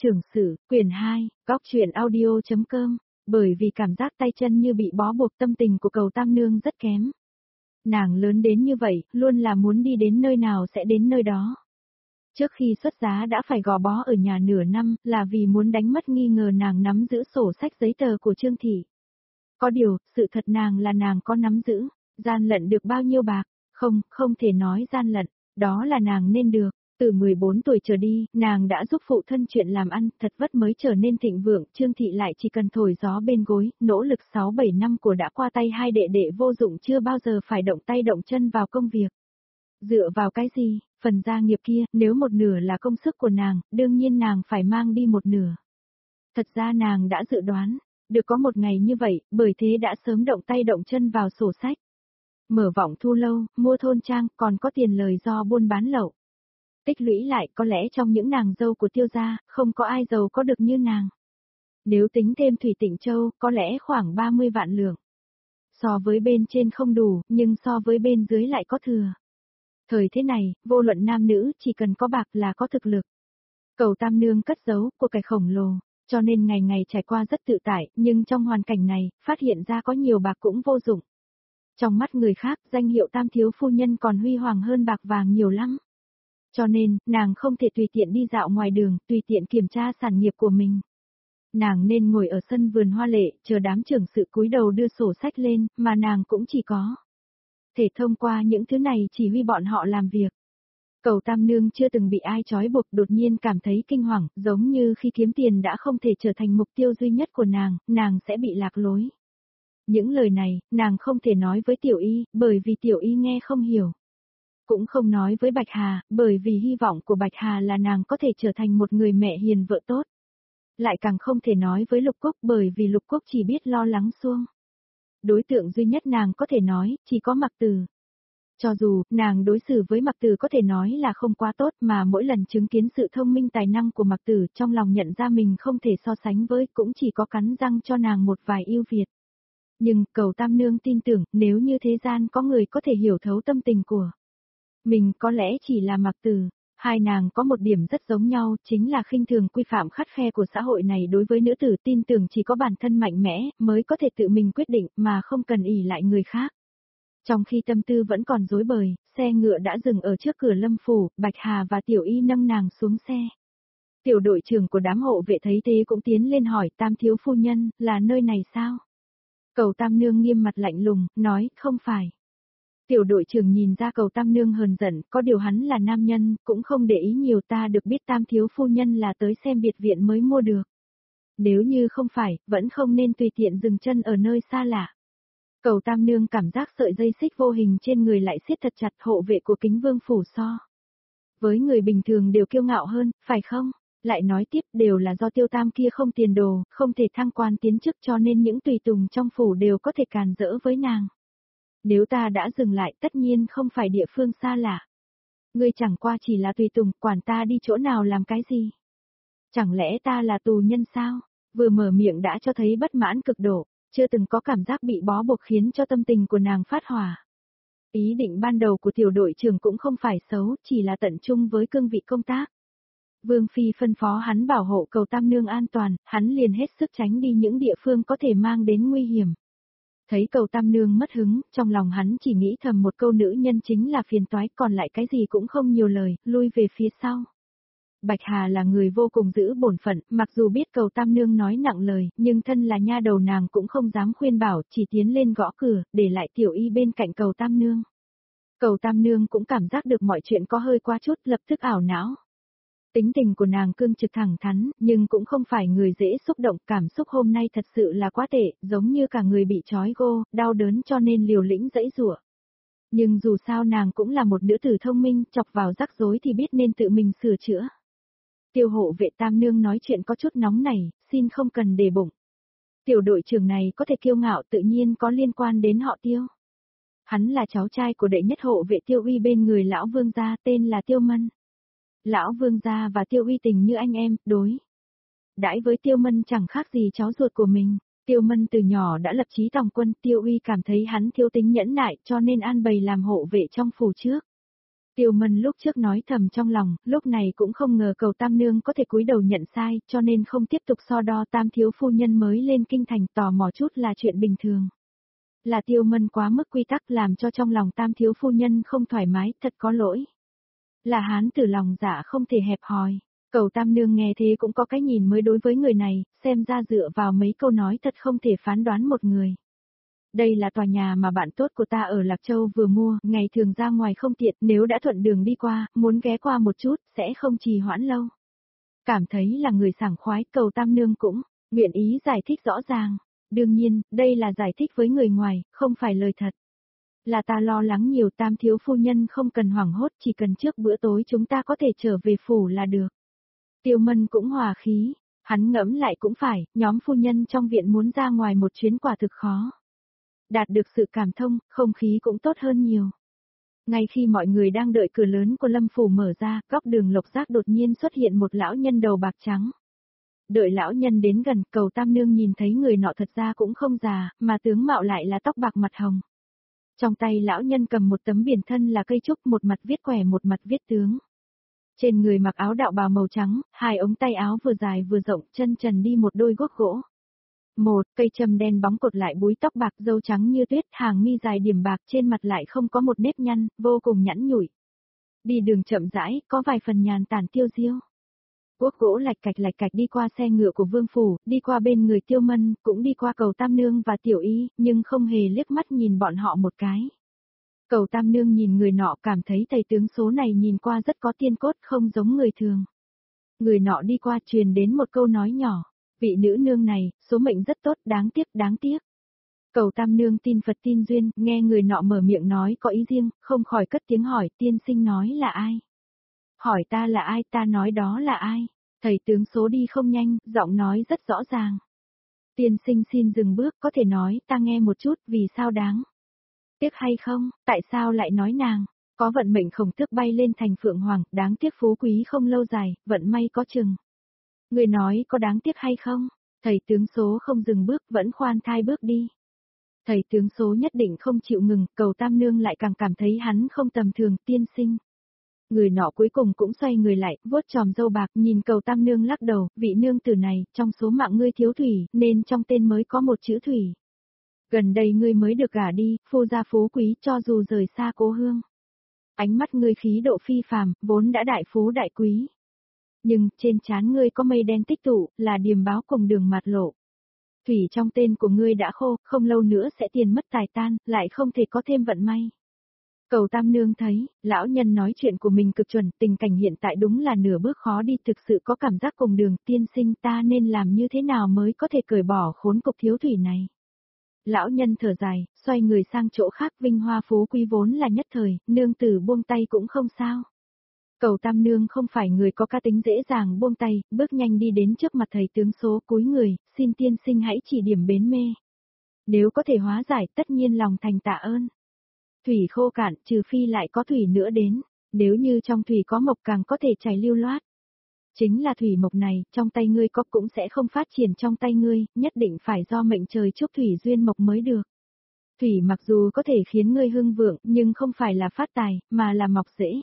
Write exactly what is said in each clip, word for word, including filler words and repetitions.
Trưởng sự, quyển hai, góc truyện audio.com, bởi vì cảm giác tay chân như bị bó buộc tâm tình của Cầu Tam Nương rất kém. Nàng lớn đến như vậy, luôn là muốn đi đến nơi nào sẽ đến nơi đó. Trước khi xuất giá đã phải gò bó ở nhà nửa năm là vì muốn đánh mất nghi ngờ nàng nắm giữ sổ sách giấy tờ của Trương Thị. Có điều, sự thật nàng là nàng có nắm giữ, gian lận được bao nhiêu bạc, không, không thể nói gian lận, đó là nàng nên được. Từ mười bốn tuổi trở đi, nàng đã giúp phụ thân chuyện làm ăn, thật vất mới trở nên thịnh vượng, Trương Thị lại chỉ cần thổi gió bên gối, nỗ lực sáu bảy năm của đã qua tay hai đệ đệ vô dụng chưa bao giờ phải động tay động chân vào công việc. Dựa vào cái gì, phần gia nghiệp kia, nếu một nửa là công sức của nàng, đương nhiên nàng phải mang đi một nửa. Thật ra nàng đã dự đoán, được có một ngày như vậy, bởi thế đã sớm động tay động chân vào sổ sách. Mở vọng thu lâu, mua thôn trang, còn có tiền lời do buôn bán lậu. Tích lũy lại có lẽ trong những nàng dâu của Tiêu gia, không có ai giàu có được như nàng. Nếu tính thêm Thủy Tịnh Châu, có lẽ khoảng ba mươi vạn lượng. So với bên trên không đủ, nhưng so với bên dưới lại có thừa. Thời thế này, vô luận nam nữ, chỉ cần có bạc là có thực lực. Cầu Tam Nương cất giấu của cải khổng lồ, cho nên ngày ngày trải qua rất tự tại, nhưng trong hoàn cảnh này, phát hiện ra có nhiều bạc cũng vô dụng. Trong mắt người khác, danh hiệu Tam Thiếu Phu Nhân còn huy hoàng hơn bạc vàng nhiều lắm. Cho nên, nàng không thể tùy tiện đi dạo ngoài đường, tùy tiện kiểm tra sản nghiệp của mình. Nàng nên ngồi ở sân vườn hoa lệ, chờ đám trưởng sự cúi đầu đưa sổ sách lên, mà nàng cũng chỉ có thể thông qua những thứ này chỉ huy bọn họ làm việc. Cầu Tam Nương chưa từng bị ai trói buộc, đột nhiên cảm thấy kinh hoàng, giống như khi kiếm tiền đã không thể trở thành mục tiêu duy nhất của nàng, nàng sẽ bị lạc lối. Những lời này, nàng không thể nói với Tiểu Y, bởi vì Tiểu Y nghe không hiểu. Cũng không nói với Bạch Hà, bởi vì hy vọng của Bạch Hà là nàng có thể trở thành một người mẹ hiền vợ tốt. Lại càng không thể nói với Lục Cúc bởi vì Lục Cúc chỉ biết lo lắng xuông. Đối tượng duy nhất nàng có thể nói, chỉ có Mặc Tử. Cho dù, nàng đối xử với Mặc Tử có thể nói là không quá tốt mà mỗi lần chứng kiến sự thông minh tài năng của Mặc Tử trong lòng nhận ra mình không thể so sánh với cũng chỉ có cắn răng cho nàng một vài ưu việt. Nhưng, Cầu Tam Nương tin tưởng, nếu như thế gian có người có thể hiểu thấu tâm tình của mình có lẽ chỉ là Mặc Tử. Hai nàng có một điểm rất giống nhau, chính là khinh thường quy phạm khắt khe của xã hội này đối với nữ tử, tin tưởng chỉ có bản thân mạnh mẽ mới có thể tự mình quyết định mà không cần ỷ lại người khác. Trong khi tâm tư vẫn còn rối bời, xe ngựa đã dừng ở trước cửa Lâm phủ, Bạch Hà và Tiểu Y nâng nàng xuống xe. Tiểu đội trưởng của đám hộ vệ thấy thế cũng tiến lên hỏi Tam Thiếu Phu Nhân, là nơi này sao? Cầu Tam Nương nghiêm mặt lạnh lùng, nói, không phải. Tiểu đội trưởng nhìn ra Cầu Tam Nương hờn giận, có điều hắn là nam nhân, cũng không để ý nhiều, ta được biết Tam Thiếu Phu Nhân là tới xem biệt viện mới mua được. Nếu như không phải, vẫn không nên tùy tiện dừng chân ở nơi xa lạ. Cầu Tam Nương cảm giác sợi dây xích vô hình trên người lại siết thật chặt, hộ vệ của Kính Vương phủ so với người bình thường đều kiêu ngạo hơn, phải không? Lại nói tiếp, đều là do Tiêu Tam kia không tiền đồ, không thể thăng quan tiến chức cho nên những tùy tùng trong phủ đều có thể càn rỡ với nàng. Nếu ta đã dừng lại tất nhiên không phải địa phương xa lạ. Ngươi chẳng qua chỉ là tùy tùng, quản ta đi chỗ nào làm cái gì? Chẳng lẽ ta là tù nhân sao? Vừa mở miệng đã cho thấy bất mãn cực độ, chưa từng có cảm giác bị bó buộc khiến cho tâm tình của nàng phát hỏa. Ý định ban đầu của tiểu đội trưởng cũng không phải xấu, chỉ là tận trung với cương vị công tác. Vương Phi phân phó hắn bảo hộ Cầu Tam Nương an toàn, hắn liền hết sức tránh đi những địa phương có thể mang đến nguy hiểm. Thấy Cầu Tam Nương mất hứng, trong lòng hắn chỉ nghĩ thầm một câu nữ nhân chính là phiền toái, còn lại cái gì cũng không nhiều lời, lui về phía sau. Bạch Hà là người vô cùng giữ bổn phận, mặc dù biết Cầu Tam Nương nói nặng lời, nhưng thân là nha đầu nàng cũng không dám khuyên bảo, chỉ tiến lên gõ cửa, để lại Tiểu Y bên cạnh Cầu Tam Nương. Cầu Tam Nương cũng cảm giác được mọi chuyện có hơi quá chút, lập tức ảo não. Tính tình của nàng cương trực thẳng thắn, nhưng cũng không phải người dễ xúc động, cảm xúc hôm nay thật sự là quá tệ, giống như cả người bị trói gô, đau đớn cho nên liều lĩnh dãy giụa. Nhưng dù sao nàng cũng là một nữ tử thông minh, chọc vào rắc rối thì biết nên tự mình sửa chữa. Tiêu hộ vệ Tam Nương nói chuyện có chút nóng này, xin không cần để bụng. Tiểu đội trưởng này có thể kiêu ngạo tự nhiên có liên quan đến họ Tiêu. Hắn là cháu trai của đệ nhất hộ vệ Tiêu Uy bên người lão vương gia tên là Tiêu Mân. Lão vương gia và Tiêu Uy tình như anh em, đối đãi với Tiêu Mân chẳng khác gì cháu ruột của mình. Tiêu Mân từ nhỏ đã lập chí tòng quân, Tiêu Uy cảm thấy hắn thiếu tính nhẫn nại cho nên an bày làm hộ vệ trong phủ trước. Tiêu Mân lúc trước nói thầm trong lòng, lúc này cũng không ngờ cầu Tam Nương có thể cúi đầu nhận sai, cho nên không tiếp tục so đo Tam thiếu phu nhân mới lên kinh thành, tò mò chút là chuyện bình thường. Là Tiêu Mân quá mức quy tắc làm cho trong lòng Tam thiếu phu nhân không thoải mái, thật có lỗi. Là hán tử lòng dạ không thể hẹp hòi. Cầu Tam Nương nghe thế cũng có cái nhìn mới đối với người này, xem ra dựa vào mấy câu nói thật không thể phán đoán một người. Đây là tòa nhà mà bạn tốt của ta ở Lạc Châu vừa mua, ngày thường ra ngoài không tiện, nếu đã thuận đường đi qua, muốn ghé qua một chút, sẽ không trì hoãn lâu. Cảm thấy là người sảng khoái, cầu Tam Nương cũng nguyện ý giải thích rõ ràng. Đương nhiên, đây là giải thích với người ngoài, không phải lời thật. Là ta lo lắng nhiều, Tam thiếu phu nhân không cần hoảng hốt, chỉ cần trước bữa tối chúng ta có thể trở về phủ là được. Tiêu Mân cũng hòa khí, hắn ngẫm lại cũng phải, nhóm phu nhân trong viện muốn ra ngoài một chuyến quả thực khó. Đạt được sự cảm thông, không khí cũng tốt hơn nhiều. Ngay khi mọi người đang đợi cửa lớn của Lâm phủ mở ra, góc đường Lộc Giác đột nhiên xuất hiện một lão nhân đầu bạc trắng. Đợi lão nhân đến gần, cầu Tam Nương nhìn thấy người nọ thật ra cũng không già, mà tướng mạo lại là tóc bạc mặt hồng. Trong tay lão nhân cầm một tấm biển thân là cây trúc, một mặt viết quẻ một mặt viết tướng. Trên người mặc áo đạo bào màu trắng, hai ống tay áo vừa dài vừa rộng, chân trần đi một đôi guốc gỗ. Một cây châm đen bóng cột lại búi tóc bạc, râu trắng như tuyết, hàng mi dài điểm bạc, trên mặt lại không có một nếp nhăn, vô cùng nhẵn nhụi. Đi đường chậm rãi, có vài phần nhàn tản tiêu diêu. Guốc gỗ lạch cạch lạch cạch đi qua xe ngựa của Vương phủ, đi qua bên người Tiêu Mân, cũng đi qua cầu Tam Nương và Tiểu Y, nhưng không hề liếc mắt nhìn bọn họ một cái. Cầu Tam Nương nhìn người nọ, cảm thấy thầy tướng số này nhìn qua rất có tiên cốt, không giống người thường. Người nọ đi qua truyền đến một câu nói nhỏ, vị nữ nương này, số mệnh rất tốt, đáng tiếc, đáng tiếc. Cầu Tam Nương tin Phật tin duyên, nghe người nọ mở miệng nói có ý riêng, không khỏi cất tiếng hỏi, tiên sinh nói là ai? Hỏi ta là ai, ta nói đó là ai? Thầy tướng số đi không nhanh, giọng nói rất rõ ràng. Tiên sinh xin dừng bước, có thể nói, ta nghe một chút, vì sao đáng? Tiếc hay không, tại sao lại nói nàng? Có vận mệnh khổng tước bay lên thành Phượng Hoàng, đáng tiếc phú quý không lâu dài, vận may có chừng. Người nói có đáng tiếc hay không? Thầy tướng số không dừng bước, vẫn khoan thai bước đi. Thầy tướng số nhất định không chịu ngừng, cầu Tam Nương lại càng cảm thấy hắn không tầm thường, tiên sinh. Người nọ cuối cùng cũng xoay người lại, vuốt tròm râu bạc, nhìn cầu Tam Nương lắc đầu, vị nương tử này, trong số mạng ngươi thiếu thủy, nên trong tên mới có một chữ thủy. Gần đây ngươi mới được gả đi, phu gia phú quý, cho dù rời xa cố hương. Ánh mắt ngươi khí độ phi phàm, vốn đã đại phú đại quý. Nhưng, trên trán ngươi có mây đen tích tụ, là điềm báo cùng đường mạt lộ. Thủy trong tên của ngươi đã khô, không lâu nữa sẽ tiền mất tài tan, lại không thể có thêm vận may. Cầu Tam Nương thấy, lão nhân nói chuyện của mình cực chuẩn, tình cảnh hiện tại đúng là nửa bước khó đi, thực sự có cảm giác cùng đường, tiên sinh ta nên làm như thế nào mới có thể cởi bỏ khốn cục thiếu thủy này. Lão nhân thở dài, xoay người sang chỗ khác, vinh hoa phú quý vốn là nhất thời, nương tử buông tay cũng không sao. Cầu Tam Nương không phải người có cá tính dễ dàng buông tay, bước nhanh đi đến trước mặt thầy tướng số, cúi người, xin tiên sinh hãy chỉ điểm bến mê. Nếu có thể hóa giải, tất nhiên lòng thành tạ ơn. Thủy khô cạn, trừ phi lại có thủy nữa đến, nếu như trong thủy có mộc càng có thể chảy lưu loát. Chính là thủy mộc này, trong tay ngươi có cũng sẽ không phát triển trong tay ngươi, nhất định phải do mệnh trời chúc thủy duyên mộc mới được. Thủy mặc dù có thể khiến ngươi hưng vượng, nhưng không phải là phát tài, mà là mọc rễ.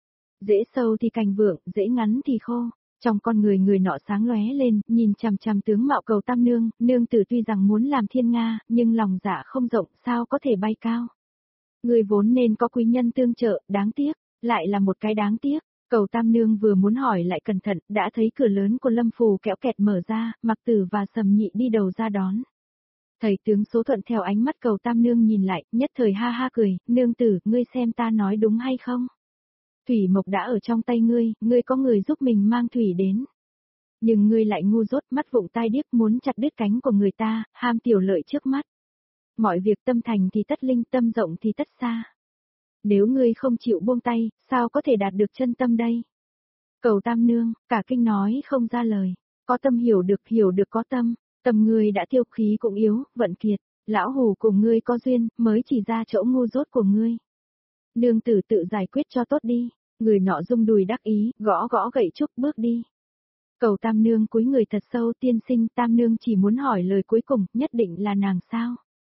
Rễ sâu thì cành vượng, rễ ngắn thì khô. Trong con người người nọ sáng lóe lên, nhìn chằm chằm tướng mạo cầu Tam Nương, nương tử tuy rằng muốn làm thiên nga, nhưng lòng dạ không rộng, sao có thể bay cao. Người vốn nên có quý nhân tương trợ, đáng tiếc, lại là một cái đáng tiếc. Cầu Tam Nương vừa muốn hỏi lại cẩn thận, đã thấy cửa lớn của Lâm phủ kẽo kẹt mở ra, Mặc Tử và Sầm Nhị đi đầu ra đón. Thầy tướng số thuận theo ánh mắt cầu Tam Nương nhìn lại, nhất thời ha ha cười, nương tử, ngươi xem ta nói đúng hay không? Thủy mộc đã ở trong tay ngươi, ngươi có người giúp mình mang thủy đến. Nhưng ngươi lại ngu dốt, mắt vụng tai điếc, muốn chặt đứt cánh của người ta, ham tiểu lợi trước mắt. Mọi việc tâm thành thì tất linh, tâm rộng thì tất xa. Nếu ngươi không chịu buông tay, sao có thể đạt được chân tâm đây? Cầu Tam Nương, cả kinh nói không ra lời. Có tâm hiểu được, hiểu được có tâm. Tâm ngươi đã tiêu, khí cũng yếu, vận kiệt. Lão hủ cùng ngươi có duyên, mới chỉ ra chỗ ngu dốt của ngươi. Nương tử tự giải quyết cho tốt đi. Người nọ rung đùi đắc ý, gõ gõ gậy trúc bước đi. Cầu Tam Nương cúi người thật sâu, tiên sinh. Tam Nương chỉ muốn hỏi lời cuối cùng, nhất định là nàng sao?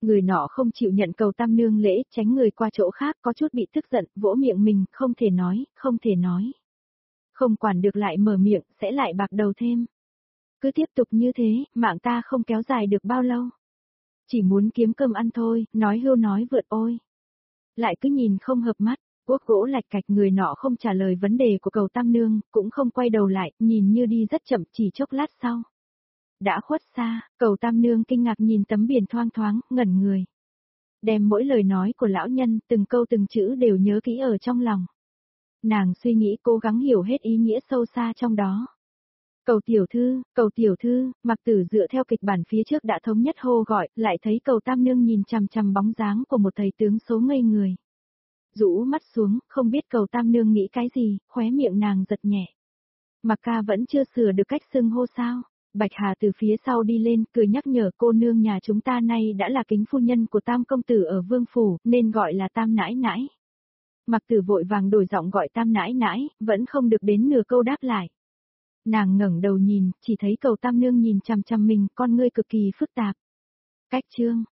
Người nọ không chịu nhận cầu tam nương lễ, tránh người qua chỗ khác, có chút bị tức giận, vỗ miệng mình, không thể nói, không thể nói. Không quản được lại mở miệng, sẽ lại bạc đầu thêm. Cứ tiếp tục như thế, mạng ta không kéo dài được bao lâu. Chỉ muốn kiếm cơm ăn thôi, nói hưu nói vượt ôi. Lại cứ nhìn không hợp mắt, quốc gỗ lạch cạch, người nọ không trả lời vấn đề của cầu tam nương, cũng không quay đầu lại, nhìn như đi rất chậm, chỉ chốc lát sau. Đã khuất xa, cầu tam nương kinh ngạc nhìn tấm biển thoang thoáng, ngẩn người. Đem mỗi lời nói của lão nhân, từng câu từng chữ đều nhớ kỹ ở trong lòng. Nàng suy nghĩ cố gắng hiểu hết ý nghĩa sâu xa trong đó. Cầu tiểu thư, cầu tiểu thư, Mặc Tử dựa theo kịch bản phía trước đã thống nhất hô gọi, lại thấy cầu tam nương nhìn chằm chằm bóng dáng của một thầy tướng số ngây người. Rũ mắt xuống, không biết cầu tam nương nghĩ cái gì, khóe miệng nàng giật nhẹ. Mặc ca vẫn chưa sửa được cách xưng hô sao. Bạch Hà từ phía sau đi lên, cười nhắc nhở cô nương nhà chúng ta nay đã là kính phu nhân của Tam công tử ở Vương phủ, nên gọi là Tam nãi nãi. Mặc Tử vội vàng đổi giọng gọi Tam nãi nãi, vẫn không được đến nửa câu đáp lại. Nàng ngẩng đầu nhìn, chỉ thấy cầu tam nương nhìn chằm chằm mình, con ngươi cực kỳ phức tạp. Cách chương